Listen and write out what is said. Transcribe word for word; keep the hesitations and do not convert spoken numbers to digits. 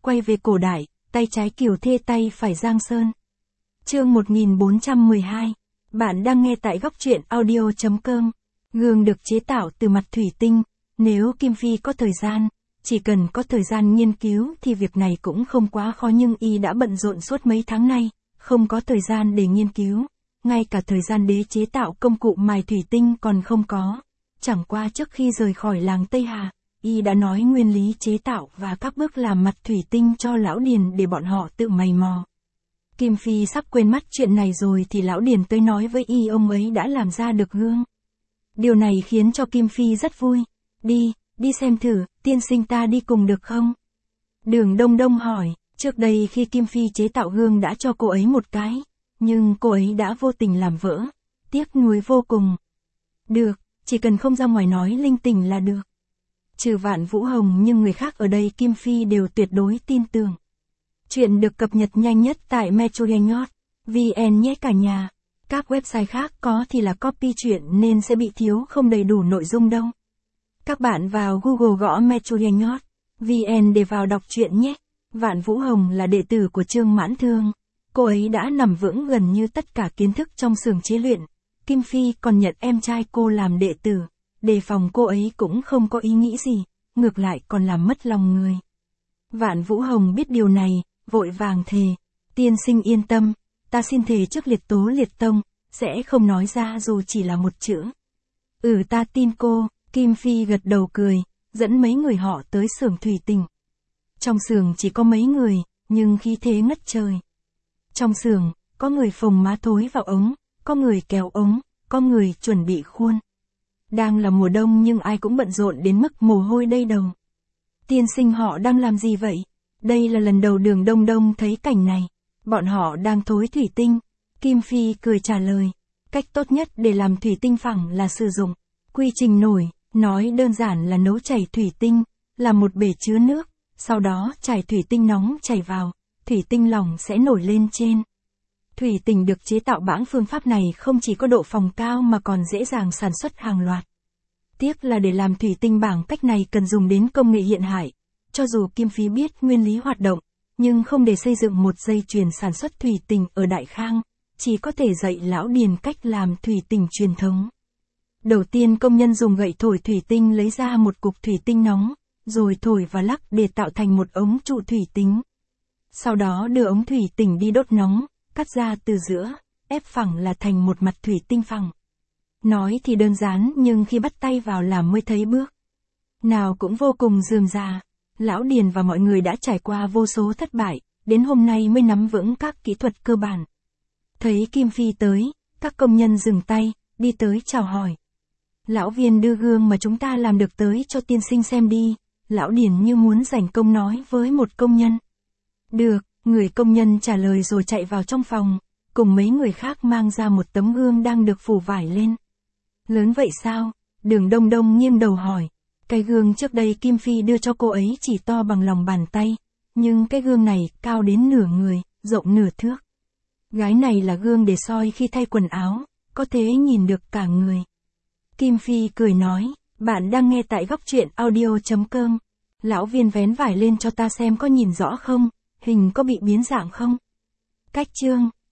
quay về cổ đại, tay trái Kiều Thê tay phải Giang Sơn. Chương một nghìn bốn trăm mười hai. Bạn đang nghe tại góc truyện audio chấm com. Gương được chế tạo từ mặt thủy tinh. Nếu Kim Phi có thời gian, chỉ cần có thời gian nghiên cứu thì việc này cũng không quá khó, nhưng y đã bận rộn suốt mấy tháng nay, không có thời gian để nghiên cứu. Ngay cả thời gian đế chế tạo công cụ mài thủy tinh còn không có. Chẳng qua trước khi rời khỏi làng Tây Hà, y đã nói nguyên lý chế tạo và các bước làm mặt thủy tinh cho Lão Điền để bọn họ tự mày mò. Kim Phi sắp quên mất chuyện này rồi thì Lão Điền tới nói với y ông ấy đã làm ra được gương. Điều này khiến cho Kim Phi rất vui. Đi, đi xem thử, tiên sinh ta đi cùng được không? Đường Đông Đông hỏi, trước đây khi Kim Phi chế tạo gương đã cho cô ấy một cái, nhưng cô ấy đã vô tình làm vỡ, tiếc nuối vô cùng. Được, chỉ cần không ra ngoài nói linh tinh là được. Trừ Vạn Vũ Hồng nhưng người khác ở đây Kim Phi đều tuyệt đối tin tưởng. Chuyện được cập nhật nhanh nhất tại metroengot chấm vn nhé cả nhà. Các website khác có thì là copy chuyện nên sẽ bị thiếu không đầy đủ nội dung đâu. Các bạn vào Google gõ metroengot chấm vn để vào đọc truyện nhé. Vạn Vũ Hồng là đệ tử của Trương Mãn Thương. Cô ấy đã nắm vững gần như tất cả kiến thức trong xưởng chế luyện. Kim Phi còn nhận em trai cô làm đệ tử. Đề phòng cô ấy cũng không có ý nghĩ gì, ngược lại còn làm mất lòng người. Vạn Vũ Hồng biết điều này, vội vàng thề. Tiên sinh yên tâm, ta xin thề trước liệt tố liệt tông, sẽ không nói ra dù chỉ là một chữ. Ừ, ta tin cô. Kim Phi gật đầu cười, dẫn mấy người họ tới xưởng thủy tinh. Trong xưởng chỉ có mấy người, nhưng khí thế ngất trời. Trong xưởng, có người phồng má thối vào ống, có người kéo ống, có người chuẩn bị khuôn. Đang là mùa đông nhưng ai cũng bận rộn đến mức mồ hôi đầy đầu. Tiên sinh họ đang làm gì vậy? Đây là lần đầu Đường Đông Đông thấy cảnh này. Bọn họ đang thối thủy tinh. Kim Phi cười trả lời. Cách tốt nhất để làm thủy tinh phẳng là sử dụng quy trình nổi, nói đơn giản là nấu chảy thủy tinh, là một bể chứa nước, sau đó chảy thủy tinh nóng chảy vào, thủy tinh lỏng sẽ nổi lên trên. Thủy tinh được chế tạo bằng phương pháp này không chỉ có độ phòng cao mà còn dễ dàng sản xuất hàng loạt. Tiếc là để làm thủy tinh bằng cách này cần dùng đến công nghệ hiện đại. Cho dù Kim Phi biết nguyên lý hoạt động, nhưng không để xây dựng một dây chuyền sản xuất thủy tinh ở Đại Khang, chỉ có thể dạy Lão Điền cách làm thủy tinh truyền thống. Đầu tiên công nhân dùng gậy thổi thủy tinh lấy ra một cục thủy tinh nóng, rồi thổi và lắc để tạo thành một ống trụ thủy tinh. Sau đó đưa ống thủy tinh đi đốt nóng, cắt ra từ giữa, ép phẳng là thành một mặt thủy tinh phẳng. Nói thì đơn giản nhưng khi bắt tay vào làm mới thấy bước nào cũng vô cùng rườm rà. Lão Điền và mọi người đã trải qua vô số thất bại, đến hôm nay mới nắm vững các kỹ thuật cơ bản. Thấy Kim Phi tới, các công nhân dừng tay, đi tới chào hỏi. Lão Viên đưa gương mà chúng ta làm được tới cho tiên sinh xem đi. Lão Điền như muốn giành công nói với một công nhân. Được, người công nhân trả lời rồi chạy vào trong phòng, cùng mấy người khác mang ra một tấm gương đang được phủ vải lên. Lớn vậy sao? Đường Đông Đông nghiêng đầu hỏi. Cái gương trước đây Kim Phi đưa cho cô ấy chỉ to bằng lòng bàn tay, nhưng cái gương này cao đến nửa người, rộng nửa thước. Gái này là gương để soi khi thay quần áo, có thể nhìn được cả người. Kim Phi cười nói, bạn đang nghe tại góc truyện audio chấm com. Lão Viên vén vải lên cho ta xem có nhìn rõ không, hình có bị biến dạng không? Cách chương,